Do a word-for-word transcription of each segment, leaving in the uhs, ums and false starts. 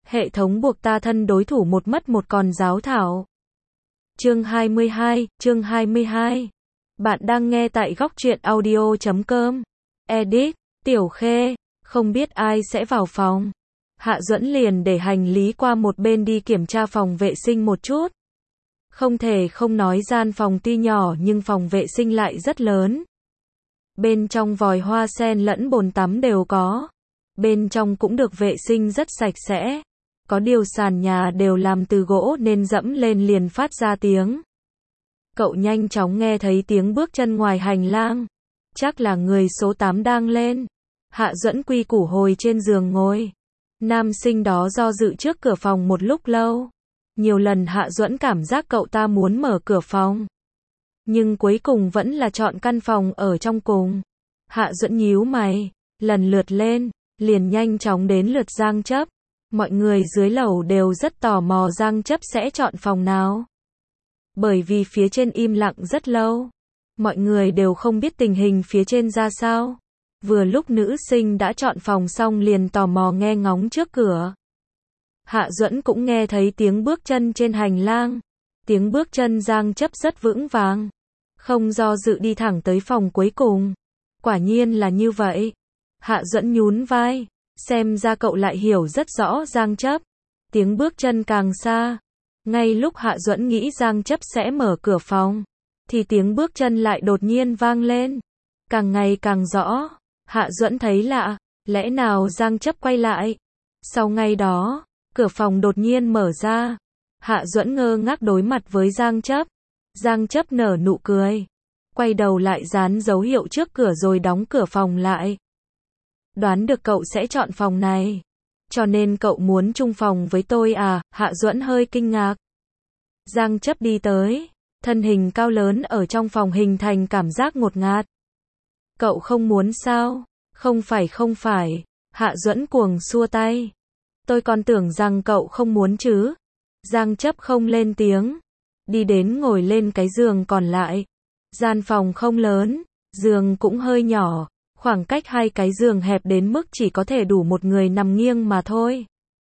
Hệ thống buộc ta thân đối thủ một mất một còn giáo thảo. Chương hai mươi hai, chương hai mươi hai. Bạn đang nghe tại góc truyện audio chấm com. Edit, Tiểu Khê, không biết ai sẽ vào phòng. Hạ Duẫn liền để hành lý qua một bên đi kiểm tra phòng vệ sinh một chút. Không thể không nói gian phòng tuy nhỏ nhưng phòng vệ sinh lại rất lớn. Bên trong vòi hoa sen lẫn bồn tắm đều có. Bên trong cũng được vệ sinh rất sạch sẽ. Có điều sàn nhà đều làm từ gỗ nên dẫm lên liền phát ra tiếng. Cậu nhanh chóng nghe thấy tiếng bước chân ngoài hành lang. Chắc là người số tám đang lên. Hạ Duẫn quy củ hồi trên giường ngồi. Nam sinh đó do dự trước cửa phòng một lúc lâu. Nhiều lần Hạ Duẫn cảm giác cậu ta muốn mở cửa phòng. Nhưng cuối cùng vẫn là chọn căn phòng ở trong cùng. Hạ Duẫn nhíu mày, lần lượt lên, liền nhanh chóng đến lượt Giang Chấp. Mọi người dưới lầu đều rất tò mò Giang Chấp sẽ chọn phòng nào. Bởi vì phía trên im lặng rất lâu. Mọi người đều không biết tình hình phía trên ra sao. Vừa lúc nữ sinh đã chọn phòng xong liền tò mò nghe ngóng trước cửa. Hạ Duẫn cũng nghe thấy tiếng bước chân trên hành lang. Tiếng bước chân Giang Chấp rất vững vàng. Không do dự đi thẳng tới phòng cuối cùng. Quả nhiên là như vậy. Hạ Duẫn nhún vai. Xem ra cậu lại hiểu rất rõ Giang Chấp. Tiếng bước chân càng xa. Ngay lúc Hạ Duẫn nghĩ Giang Chấp sẽ mở cửa phòng. Thì tiếng bước chân lại đột nhiên vang lên. Càng ngày càng rõ. Hạ Duẫn thấy lạ. Lẽ nào Giang Chấp quay lại? Sau ngay đó, cửa phòng đột nhiên mở ra. Hạ Duẫn ngơ ngác đối mặt với Giang Chấp. Giang Chấp nở nụ cười. Quay đầu lại dán dấu hiệu trước cửa rồi đóng cửa phòng lại. Đoán được cậu sẽ chọn phòng này. Cho nên cậu muốn chung phòng với tôi à? Hạ Duẫn hơi kinh ngạc. Giang Chấp đi tới. Thân hình cao lớn ở trong phòng hình thành cảm giác ngột ngạt. Cậu không muốn sao? Không phải không phải. Hạ Duẫn cuồng xua tay. Tôi còn tưởng rằng cậu không muốn chứ. Giang Chấp không lên tiếng. Đi đến ngồi lên cái giường còn lại. Gian phòng không lớn. Giường cũng hơi nhỏ. Khoảng cách hai cái giường hẹp đến mức chỉ có thể đủ một người nằm nghiêng mà thôi.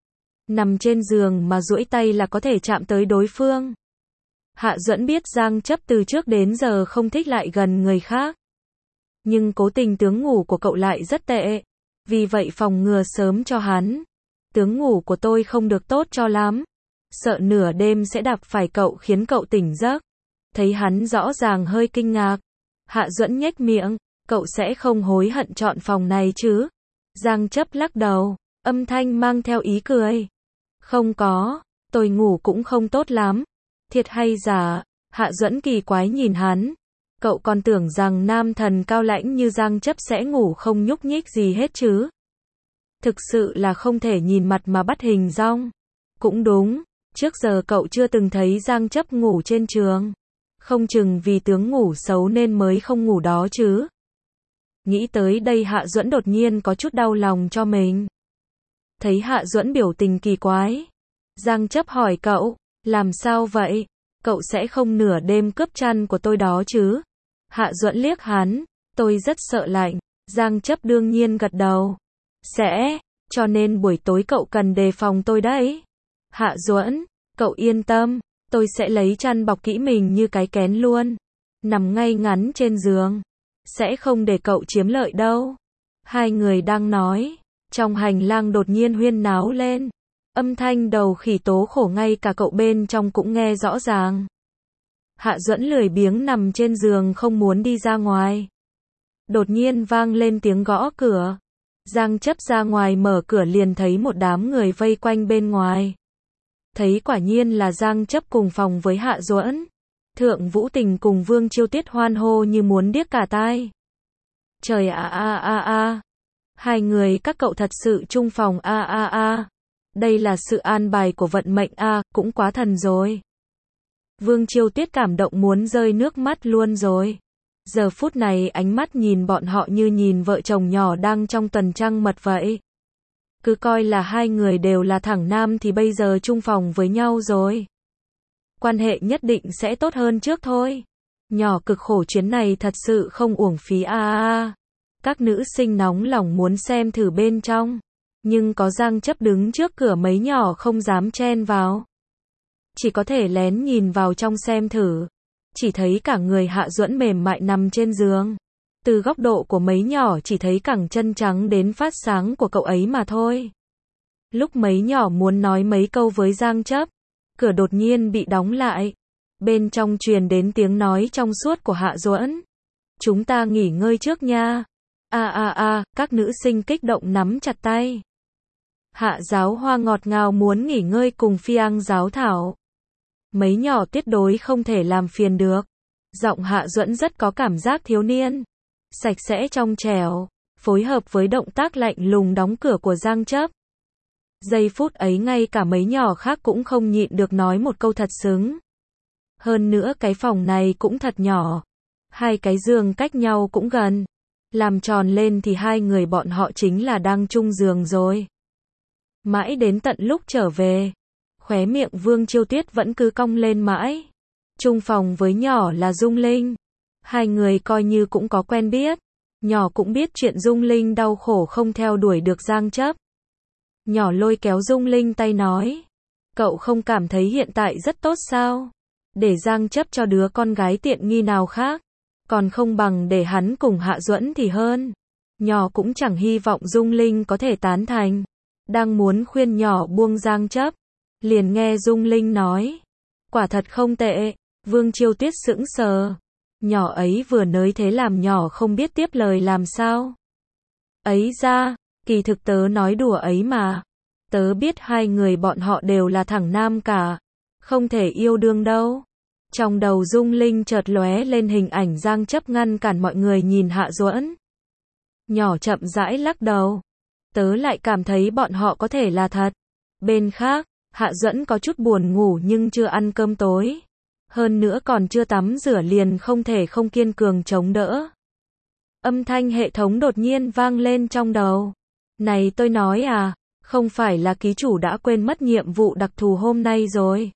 Nằm trên giường mà duỗi tay là có thể chạm tới đối phương. Hạ Duẫn biết Giang Chấp từ trước đến giờ không thích lại gần người khác. Nhưng cố tình tướng ngủ của cậu lại rất tệ. Vì vậy phòng ngừa sớm cho hắn. Tướng ngủ của tôi không được tốt cho lắm. Sợ nửa đêm sẽ đạp phải cậu khiến cậu tỉnh giấc. Thấy hắn rõ ràng hơi kinh ngạc. Hạ Duẫn nhếch miệng. Cậu sẽ không hối hận chọn phòng này chứ? Giang Chấp lắc đầu. Âm thanh mang theo ý cười. Không có. Tôi ngủ cũng không tốt lắm. Thiệt hay giả? Hạ Duẫn kỳ quái nhìn hắn. Cậu còn tưởng rằng nam thần cao lãnh như Giang Chấp sẽ ngủ không nhúc nhích gì hết chứ? Thực sự là không thể nhìn mặt mà bắt hình dong. Cũng đúng. Trước giờ cậu chưa từng thấy Giang Chấp ngủ trên giường. Không chừng vì tướng ngủ xấu nên mới không ngủ đó chứ. Nghĩ tới đây Hạ Duẫn đột nhiên có chút đau lòng cho mình. Thấy Hạ Duẫn biểu tình kỳ quái. Giang Chấp hỏi cậu, làm sao vậy? Cậu sẽ không nửa đêm cướp chăn của tôi đó chứ? Hạ Duẫn liếc hắn, tôi rất sợ lạnh. Giang Chấp đương nhiên gật đầu. Sẽ, cho nên buổi tối cậu cần đề phòng tôi đấy. Hạ Duẫn, cậu yên tâm, tôi sẽ lấy chăn bọc kỹ mình như cái kén luôn. Nằm ngay ngắn trên giường. Sẽ không để cậu chiếm lợi đâu. Hai người đang nói. Trong hành lang đột nhiên huyên náo lên. Âm thanh đầu khỉ tố khổ ngay cả cậu bên trong cũng nghe rõ ràng. Hạ Duẫn lười biếng nằm trên giường không muốn đi ra ngoài. Đột nhiên vang lên tiếng gõ cửa. Giang Chấp ra ngoài mở cửa liền thấy một đám người vây quanh bên ngoài. Thấy quả nhiên là Giang Chấp cùng phòng với Hạ Duẫn. Thượng Vũ Tình cùng Vương Chiêu Tuyết hoan hô như muốn điếc cả tai. Trời a a a a. Hai người các cậu thật sự chung phòng a a a. Đây là sự an bài của vận mệnh a, cũng quá thần rồi. Vương Chiêu Tuyết cảm động muốn rơi nước mắt luôn rồi. Giờ phút này ánh mắt nhìn bọn họ như nhìn vợ chồng nhỏ đang trong tuần trăng mật vậy. Cứ coi là hai người đều là thẳng nam thì bây giờ chung phòng với nhau rồi. Quan hệ nhất định sẽ tốt hơn trước thôi. Nhỏ cực khổ chuyến này thật sự không uổng phí a a a. Các nữ sinh nóng lòng muốn xem thử bên trong. Nhưng có Giang Chấp đứng trước cửa mấy nhỏ không dám chen vào. Chỉ có thể lén nhìn vào trong xem thử. Chỉ thấy cả người Hạ Duẫn mềm mại nằm trên giường. Từ góc độ của mấy nhỏ chỉ thấy cẳng chân trắng đến phát sáng của cậu ấy mà thôi. Lúc mấy nhỏ muốn nói mấy câu với Giang Chấp, cửa đột nhiên bị đóng lại. Bên trong truyền đến tiếng nói trong suốt của Hạ Duẫn. Chúng ta nghỉ ngơi trước nha. A a a, các nữ sinh kích động nắm chặt tay. Hạ Giáo Hoa ngọt ngào muốn nghỉ ngơi cùng Phiang Giáo Thảo. Mấy nhỏ tuyệt đối không thể làm phiền được. Giọng Hạ Duẫn rất có cảm giác thiếu niên. Sạch sẽ trong trẻo, phối hợp với động tác lạnh lùng đóng cửa của Giang Chấp. Giây phút ấy ngay cả mấy nhỏ khác cũng không nhịn được nói một câu thật xứng. Hơn nữa cái phòng này cũng thật nhỏ. Hai cái giường cách nhau cũng gần. Làm tròn lên thì hai người bọn họ chính là đang chung giường rồi. Mãi đến tận lúc trở về, khóe miệng Vương Chiêu Tuyết vẫn cứ cong lên mãi. Chung phòng với nhỏ là Dung Linh. Hai người coi như cũng có quen biết. Nhỏ cũng biết chuyện Dung Linh đau khổ không theo đuổi được Giang Chấp. Nhỏ lôi kéo Dung Linh tay nói. Cậu không cảm thấy hiện tại rất tốt sao? Để Giang Chấp cho đứa con gái tiện nghi nào khác. Còn không bằng để hắn cùng Hạ Duẫn thì hơn. Nhỏ cũng chẳng hy vọng Dung Linh có thể tán thành. Đang muốn khuyên nhỏ buông Giang Chấp. Liền nghe Dung Linh nói. Quả thật không tệ. Vương Chiêu Tuyết sững sờ. Nhỏ ấy vừa nới thế làm nhỏ không biết tiếp lời làm sao. Ấy ra, kỳ thực tớ nói đùa ấy mà. Tớ biết hai người bọn họ đều là thằng nam cả. Không thể yêu đương đâu. Trong đầu Dung Linh chợt lóe lên hình ảnh Giang Chấp ngăn cản mọi người nhìn Hạ Duẫn. Nhỏ chậm rãi lắc đầu. Tớ lại cảm thấy bọn họ có thể là thật. Bên khác, Hạ Duẫn có chút buồn ngủ nhưng chưa ăn cơm tối. Hơn nữa còn chưa tắm rửa liền không thể không kiên cường chống đỡ. Âm thanh hệ thống đột nhiên vang lên trong đầu. Này tôi nói à, không phải là ký chủ đã quên mất nhiệm vụ đặc thù hôm nay rồi.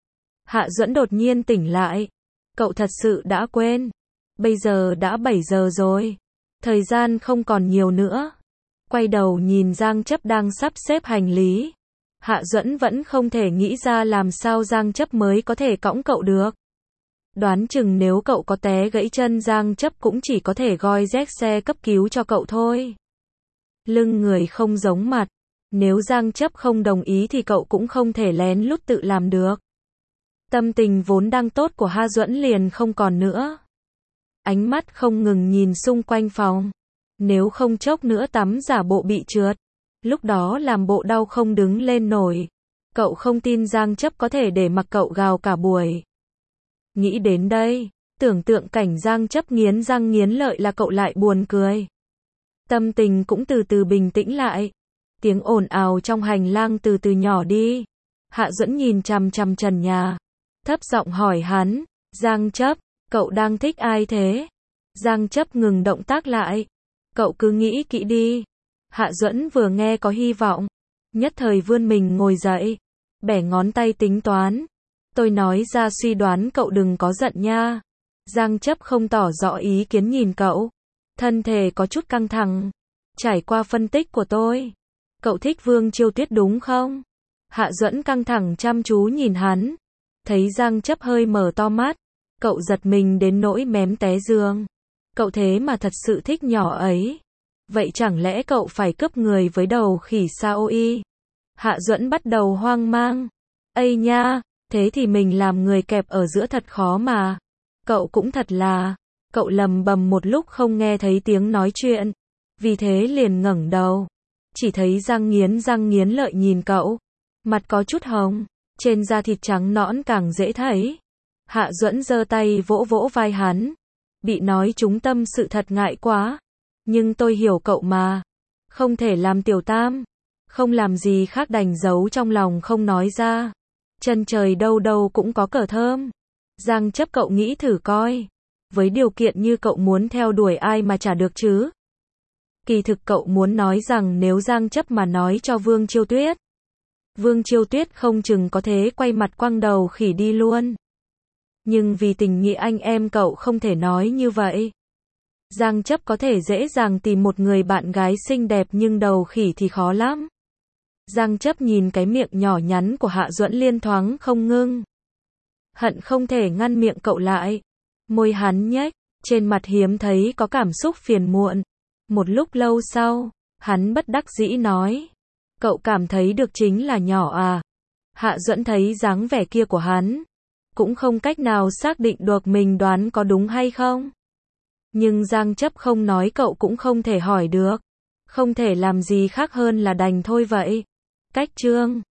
Hạ Duẫn đột nhiên tỉnh lại. Cậu thật sự đã quên. Bây giờ đã bảy giờ rồi. Thời gian không còn nhiều nữa. Quay đầu nhìn Giang Chấp đang sắp xếp hành lý. Hạ Duẫn vẫn không thể nghĩ ra làm sao Giang Chấp mới có thể cõng cậu được. Đoán chừng nếu cậu có té gãy chân Giang Chấp cũng chỉ có thể gọi rét xe cấp cứu cho cậu thôi. Lưng người không giống mặt. Nếu Giang Chấp không đồng ý thì cậu cũng không thể lén lút tự làm được. Tâm tình vốn đang tốt của Hạ Duẫn liền không còn nữa. Ánh mắt không ngừng nhìn xung quanh phòng. Nếu không chốc nữa tắm giả bộ bị trượt. Lúc đó làm bộ đau không đứng lên nổi. Cậu không tin Giang Chấp có thể để mặc cậu gào cả buổi. Nghĩ đến đây, tưởng tượng cảnh Giang Chấp nghiến răng nghiến lợi là cậu lại buồn cười. Tâm tình cũng từ từ bình tĩnh lại. Tiếng ồn ào trong hành lang từ từ nhỏ đi. Hạ Duẫn nhìn chằm chằm trần nhà. Thấp giọng hỏi hắn, Giang Chấp, cậu đang thích ai thế? Giang Chấp ngừng động tác lại. Cậu cứ nghĩ kỹ đi. Hạ Duẫn vừa nghe có hy vọng. Nhất thời vươn mình ngồi dậy. Bẻ ngón tay tính toán. Tôi nói ra suy đoán cậu đừng có giận nha. Giang Chấp không tỏ rõ ý kiến nhìn cậu. Thân thể có chút căng thẳng. Trải qua phân tích của tôi. Cậu thích Vương Chiêu Tuyết đúng không? Hạ Duẫn căng thẳng chăm chú nhìn hắn. Thấy Giang Chấp hơi mở to mắt. Cậu giật mình đến nỗi mém té giường. Cậu thế mà thật sự thích nhỏ ấy. Vậy chẳng lẽ cậu phải cướp người với đầu khỉ sao y? Hạ Duẫn bắt đầu hoang mang. Ây nha, thế thì mình làm người kẹp ở giữa thật khó mà. Cậu cũng thật là. Cậu lầm bầm một lúc không nghe thấy tiếng nói chuyện. Vì thế liền ngẩng đầu. Chỉ thấy răng nghiến răng nghiến lợi nhìn cậu. Mặt có chút hồng. Trên da thịt trắng nõn càng dễ thấy. Hạ Duẫn giơ tay vỗ vỗ vai hắn. Bị nói trúng tâm sự thật ngại quá. Nhưng tôi hiểu cậu mà. Không thể làm tiểu tam. Không làm gì khác đành giấu trong lòng không nói ra. Chân trời đâu đâu cũng có cờ thơm. Giang Chấp cậu nghĩ thử coi. Với điều kiện như cậu muốn theo đuổi ai mà chả được chứ. Kỳ thực cậu muốn nói rằng nếu Giang Chấp mà nói cho Vương Chiêu Tuyết. Vương Chiêu Tuyết không chừng có thế quay mặt quăng đầu khỉ đi luôn. Nhưng vì tình nghĩa anh em cậu không thể nói như vậy. Giang Chấp có thể dễ dàng tìm một người bạn gái xinh đẹp nhưng đầu khỉ thì khó lắm. Giang Chấp nhìn cái miệng nhỏ nhắn của Hạ Duẫn Liên thoáng không ngưng. Hận không thể ngăn miệng cậu lại. Môi hắn nhếch, trên mặt hiếm thấy có cảm xúc phiền muộn. Một lúc lâu sau, hắn bất đắc dĩ nói. Cậu cảm thấy được chính là nhỏ à? Hạ Duẫn thấy dáng vẻ kia của hắn, cũng không cách nào xác định được mình đoán có đúng hay không. Nhưng Giang Chấp không nói cậu cũng không thể hỏi được. Không thể làm gì khác hơn là đành thôi vậy. Cách chương